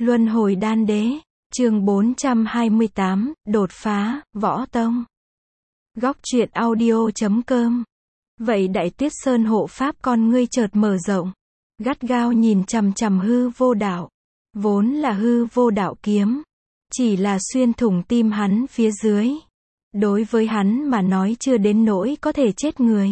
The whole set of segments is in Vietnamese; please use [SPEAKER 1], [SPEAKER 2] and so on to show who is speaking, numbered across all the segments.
[SPEAKER 1] Luân hồi đan đế, chương 428, đột phá, võ tông. Góc truyện audio.com. Vậy Đại Tuyết Sơn hộ pháp con ngươi chợt mở rộng, gắt gao nhìn chằm chằm hư vô đạo. Vốn là hư vô đạo kiếm, chỉ là xuyên thủng tim hắn phía dưới. Đối với hắn mà nói chưa đến nỗi có thể chết người.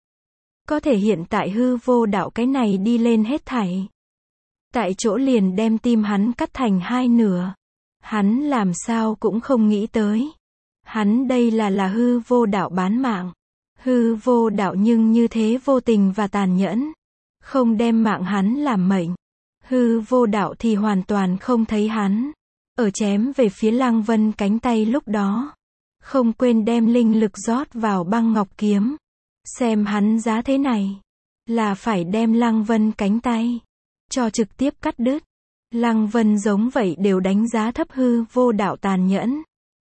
[SPEAKER 1] Có thể hiện tại hư vô đạo cái này đi lên hết thảy. Tại chỗ liền đem tim hắn cắt thành hai nửa. Hắn làm sao cũng không nghĩ tới. Hắn đây là hư vô đạo bán mạng. Hư vô đạo nhưng như thế vô tình và tàn nhẫn. Không đem mạng hắn làm mệnh. Hư vô đạo thì hoàn toàn không thấy hắn. Ở chém về phía Lăng Vân cánh tay lúc đó. Không quên đem linh lực rót vào băng ngọc kiếm. Xem hắn giá thế này. Là phải đem Lăng Vân cánh tay cho trực tiếp cắt đứt. Lăng Vân giống vậy đều đánh giá thấp hư vô đạo tàn nhẫn.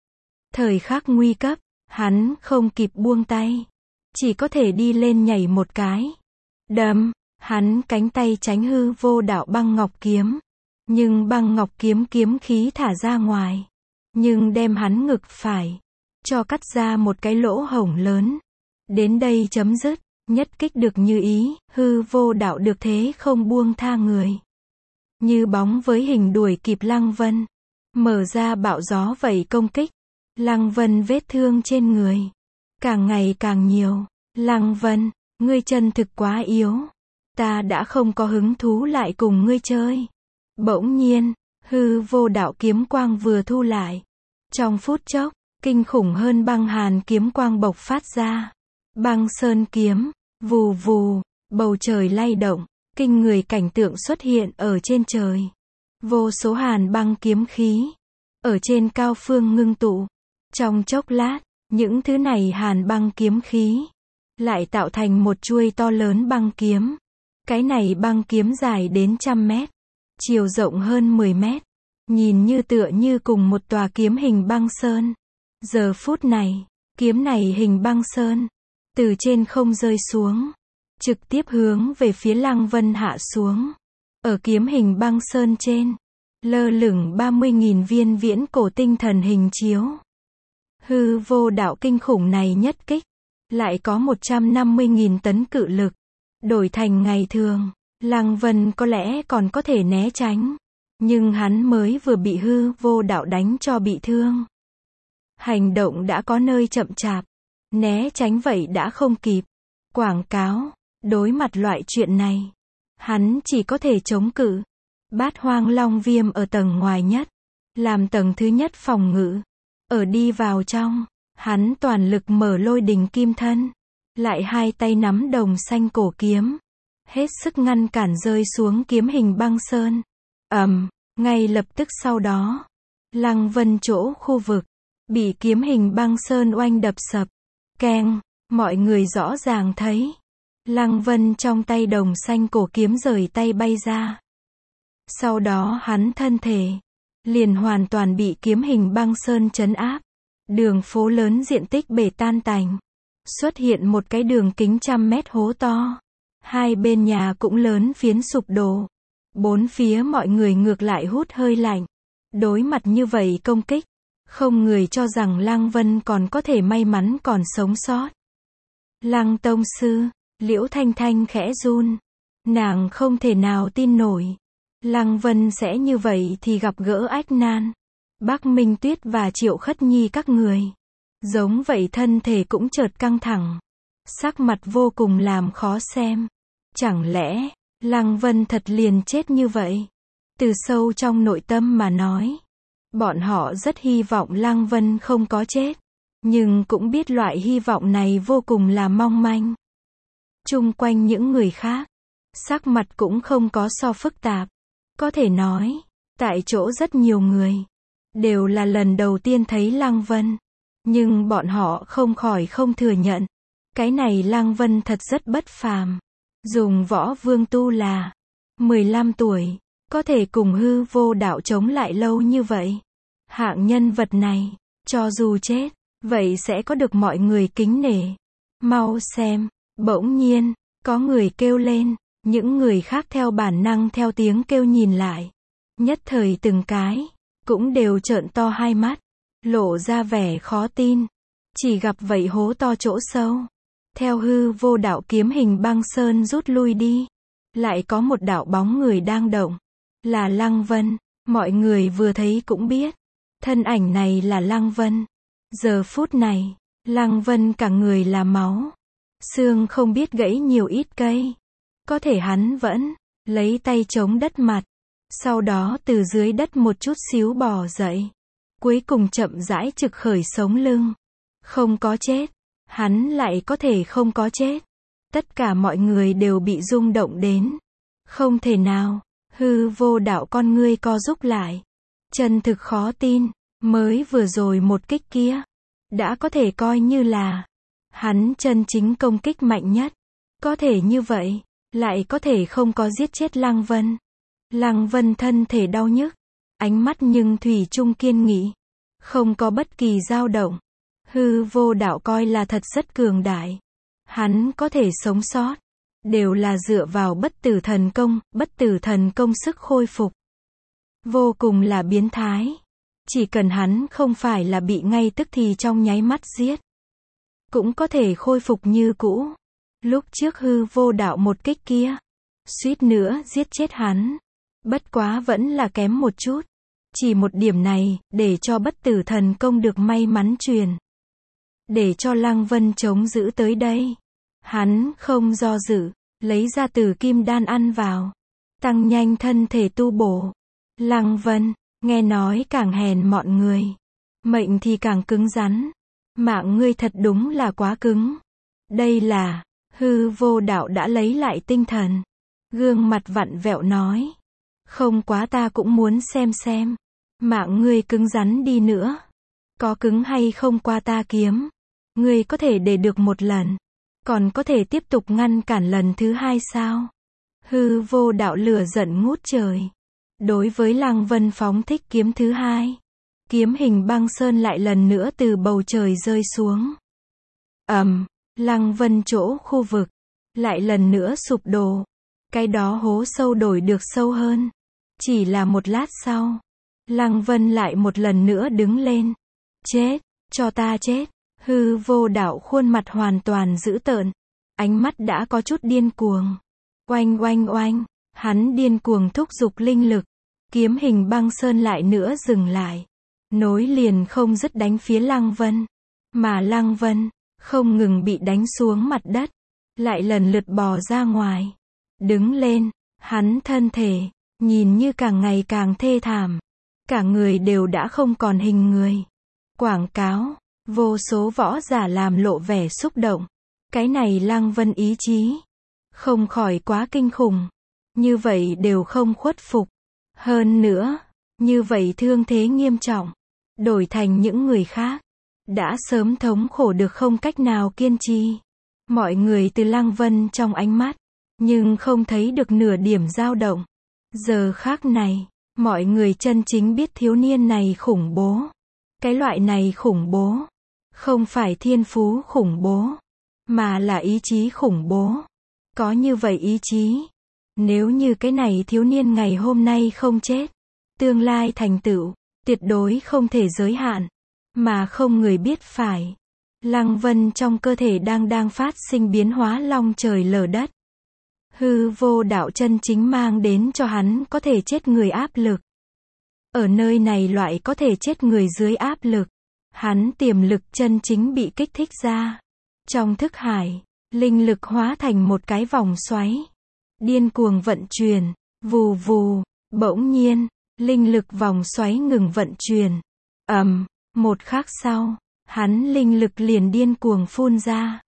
[SPEAKER 1] Thời khắc nguy cấp, hắn không kịp buông tay. Chỉ có thể đi lên nhảy một cái. Đâm, hắn cánh tay tránh hư vô đạo băng ngọc kiếm. Nhưng băng ngọc kiếm kiếm khí thả ra ngoài. Nhưng đem hắn ngực phải cho cắt ra một cái lỗ hổng lớn. Đến đây chấm dứt. Nhất kích được như ý, hư vô đạo được thế không buông tha người. Như bóng với hình đuổi kịp Lăng Vân. Mở ra bạo gió vậy công kích. Lăng Vân vết thương trên người. Càng ngày càng nhiều. Lăng Vân, ngươi chân thực quá yếu. Ta đã không có hứng thú lại cùng ngươi chơi. Bỗng nhiên, hư vô đạo kiếm quang vừa thu lại. Trong phút chốc, kinh khủng hơn băng hàn kiếm quang bộc phát ra. Băng sơn kiếm, vù vù, bầu trời lay động, kinh người cảnh tượng xuất hiện ở trên trời. Vô số hàn băng kiếm khí, ở trên cao phương ngưng tụ. Trong chốc lát, những thứ này hàn băng kiếm khí, lại tạo thành một chuôi to lớn băng kiếm. Cái này băng kiếm dài đến 100 mét, chiều rộng hơn 10 mét. Nhìn như tựa như cùng một tòa kiếm hình băng sơn. Giờ phút này, kiếm này hình băng sơn. Từ trên không rơi xuống. Trực tiếp hướng về phía Lăng Vân hạ xuống. Ở kiếm hình băng sơn trên. Lơ lửng 30.000 viên viễn cổ tinh thần hình chiếu. Hư vô đạo kinh khủng này nhất kích. Lại có 150.000 tấn cự lực. Đổi thành ngày thường. Lăng Vân có lẽ còn có thể né tránh. Nhưng hắn mới vừa bị hư vô đạo đánh cho bị thương. Hành động đã có nơi chậm chạp. Né tránh vậy đã không kịp. Quảng cáo. Đối mặt loại chuyện này. Hắn chỉ có thể chống cự. Bát hoang long viêm ở tầng ngoài nhất. Làm tầng thứ nhất phòng ngự. Ở đi vào trong. Hắn toàn lực mở lôi đình kim thân. Lại hai tay nắm đồng xanh cổ kiếm. Hết sức ngăn cản rơi xuống kiếm hình băng sơn. Ngay lập tức sau đó. Lăng Vân chỗ khu vực. Bị kiếm hình băng sơn oanh đập sập. Keng, mọi người rõ ràng thấy. Lăng Vân trong tay đồng xanh cổ kiếm rời tay bay ra. Sau đó hắn thân thể liền hoàn toàn bị kiếm hình băng sơn trấn áp. Đường phố lớn diện tích bể tan tành. Xuất hiện một cái đường kính 100 mét hố to. Hai bên nhà cũng lớn phiến sụp đổ. Bốn phía mọi người ngược lại hút hơi lạnh. Đối mặt như vậy công kích. Không người cho rằng Lăng Vân còn có thể may mắn còn sống sót. Lăng tông sư, Liễu Thanh Thanh khẽ run. Nàng không thể nào tin nổi. Lăng Vân sẽ như vậy thì gặp gỡ ách nan. Bắc Minh Tuyết và Triệu Khất Nhi các người. Giống vậy thân thể cũng chợt căng thẳng. Sắc mặt vô cùng làm khó xem. Chẳng lẽ, Lăng Vân thật liền chết như vậy? Từ sâu trong nội tâm mà nói. Bọn họ rất hy vọng Lăng Vân không có chết. Nhưng cũng biết loại hy vọng này vô cùng là mong manh. Chung quanh những người khác. Sắc mặt cũng không có so phức tạp. Có thể nói. Tại chỗ rất nhiều người. Đều là lần đầu tiên thấy Lăng Vân. Nhưng bọn họ không khỏi không thừa nhận. Cái này Lăng Vân thật rất bất phàm. Dùng võ vương tu là 15 tuổi. Có thể cùng hư vô đạo chống lại lâu như vậy. Hạng nhân vật này, cho dù chết, vậy sẽ có được mọi người kính nể. Mau xem, bỗng nhiên, có người kêu lên, những người khác theo bản năng theo tiếng kêu nhìn lại. Nhất thời từng cái, cũng đều trợn to hai mắt, lộ ra vẻ khó tin. Chỉ gặp vậy hố to chỗ sâu. Theo hư vô đạo kiếm hình băng sơn rút lui đi. Lại có một đạo bóng người đang động. Là Lăng Vân. Mọi người vừa thấy cũng biết. Thân ảnh này là Lăng Vân. Giờ phút này, Lăng Vân cả người là máu. Xương không biết gãy nhiều ít cây. Có thể hắn vẫn lấy tay chống đất mặt. Sau đó từ dưới đất một chút xíu bò dậy. Cuối cùng chậm rãi trực khởi sống lưng. Không có chết. Hắn lại có thể không có chết. Tất cả mọi người đều bị rung động đến. Không thể nào. Hư vô đạo con ngươi co rúm lại. Chân thực khó tin. Mới vừa rồi một kích kia. Đã có thể coi như là hắn chân chính công kích mạnh nhất. Có thể như vậy. Lại có thể không có giết chết Lăng Vân. Lăng Vân thân thể đau nhức. Ánh mắt nhưng thủy chung kiên nghị. Không có bất kỳ dao động. Hư vô đạo coi là thật rất cường đại. Hắn có thể sống sót. Đều là dựa vào bất tử thần công sức khôi phục. Vô cùng là biến thái. Chỉ cần hắn không phải là bị ngay tức thì trong nháy mắt giết. Cũng có thể khôi phục như cũ. Lúc trước hư vô đạo một kích kia. Suýt nữa giết chết hắn. Bất quá vẫn là kém một chút. Chỉ một điểm này, để cho bất tử thần công được may mắn truyền. Để cho Lăng Vân chống giữ tới đây. Hắn không do dự, lấy ra tử kim đan ăn vào. Tăng nhanh thân thể tu bổ. Lăng Vân, nghe nói càng hèn mọn người. Mệnh thì càng cứng rắn. Mạng ngươi thật đúng là quá cứng. Đây là, hư vô đạo đã lấy lại tinh thần. Gương mặt vặn vẹo nói. Không quá ta cũng muốn xem. Mạng ngươi cứng rắn đi nữa. Có cứng hay không qua ta kiếm. Ngươi có thể để được một lần. Còn có thể tiếp tục ngăn cản lần thứ hai sao? Hư vô đạo lửa giận ngút trời. Đối với Lăng Vân phóng thích kiếm thứ hai. Kiếm hình băng sơn lại lần nữa từ bầu trời rơi xuống. Lăng Vân chỗ khu vực. Lại lần nữa sụp đổ. Cái đó hố sâu đổi được sâu hơn. Chỉ là một lát sau. Lăng Vân lại một lần nữa đứng lên. Chết, cho ta chết. Hư vô đạo khuôn mặt hoàn toàn dữ tợn. Ánh mắt đã có chút điên cuồng. Oanh. Hắn điên cuồng thúc giục linh lực. Kiếm hình băng sơn lại nữa dừng lại. Nối liền không dứt đánh phía Lăng Vân. Mà Lăng Vân, không ngừng bị đánh xuống mặt đất. Lại lần lượt bò ra ngoài. Đứng lên, hắn thân thể, nhìn như càng ngày càng thê thảm. Cả người đều đã không còn hình người. Quảng cáo, vô số võ giả làm lộ vẻ xúc động. Cái này Lăng Vân ý chí. Không khỏi quá kinh khủng. Như vậy đều không khuất phục. Hơn nữa, như vậy thương thế nghiêm trọng. Đổi thành những người khác. Đã sớm thống khổ được không cách nào kiên trì. Mọi người từ Lăng Vân trong ánh mắt. Nhưng không thấy được nửa điểm dao động. Giờ khác này, mọi người chân chính biết thiếu niên này khủng bố. Cái loại này khủng bố. Không phải thiên phú khủng bố. Mà là ý chí khủng bố. Có như vậy ý chí. Nếu như cái này thiếu niên ngày hôm nay không chết. Tương lai thành tựu. Tuyệt đối không thể giới hạn. Mà không người biết phải. Lăng Vân trong cơ thể đang phát sinh biến hóa long trời lở đất. Hư vô đạo chân chính mang đến cho hắn có thể chết người áp lực. Ở nơi này loại có thể chết người dưới áp lực. Hắn tiềm lực chân chính bị kích thích ra. Trong thức hải, linh lực hóa thành một cái vòng xoáy. Điên cuồng vận chuyển, vù vù, bỗng nhiên, linh lực vòng xoáy ngừng vận chuyển. Một khắc sau, hắn linh lực liền điên cuồng phun ra.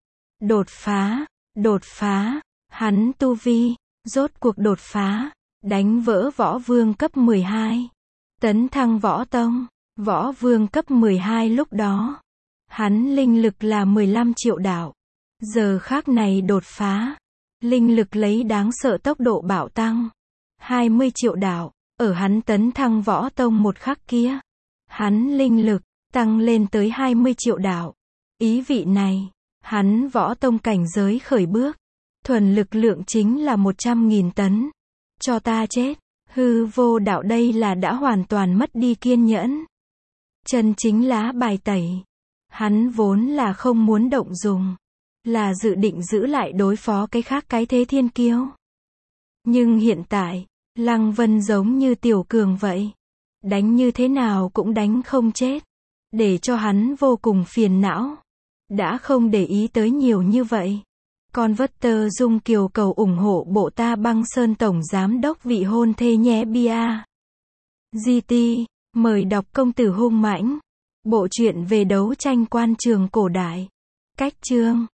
[SPEAKER 1] Đột phá, hắn tu vi, rốt cuộc đột phá, đánh vỡ võ vương cấp 12. Tấn thăng võ tông, võ vương cấp 12 lúc đó. Hắn linh lực là 15 triệu đạo. Giờ khác này đột phá. Linh lực lấy đáng sợ tốc độ bạo tăng. 20 triệu đạo. Ở hắn tấn thăng võ tông một khắc kia. Hắn linh lực tăng lên tới 20 triệu đạo. Ý vị này, hắn võ tông cảnh giới khởi bước. Thuần lực lượng chính là 100.000 tấn. Cho ta chết. Hư vô đạo đây là đã hoàn toàn mất đi kiên nhẫn. Chân chính lá bài tẩy. Hắn vốn là không muốn động dùng. Là dự định giữ lại đối phó cái khác cái thế thiên kiêu. Nhưng hiện tại, Lăng Vân giống như tiểu cường vậy. Đánh như thế nào cũng đánh không chết. Để cho hắn vô cùng phiền não. Đã không để ý tới nhiều như vậy. Converter Dung Kiều cầu ủng hộ bộ Ta Băng Sơn Tổng Giám đốc vị hôn thê nhé bia. GT, mời đọc Công tử hung mãnh. Bộ truyện về đấu tranh quan trường cổ đại. Cách chương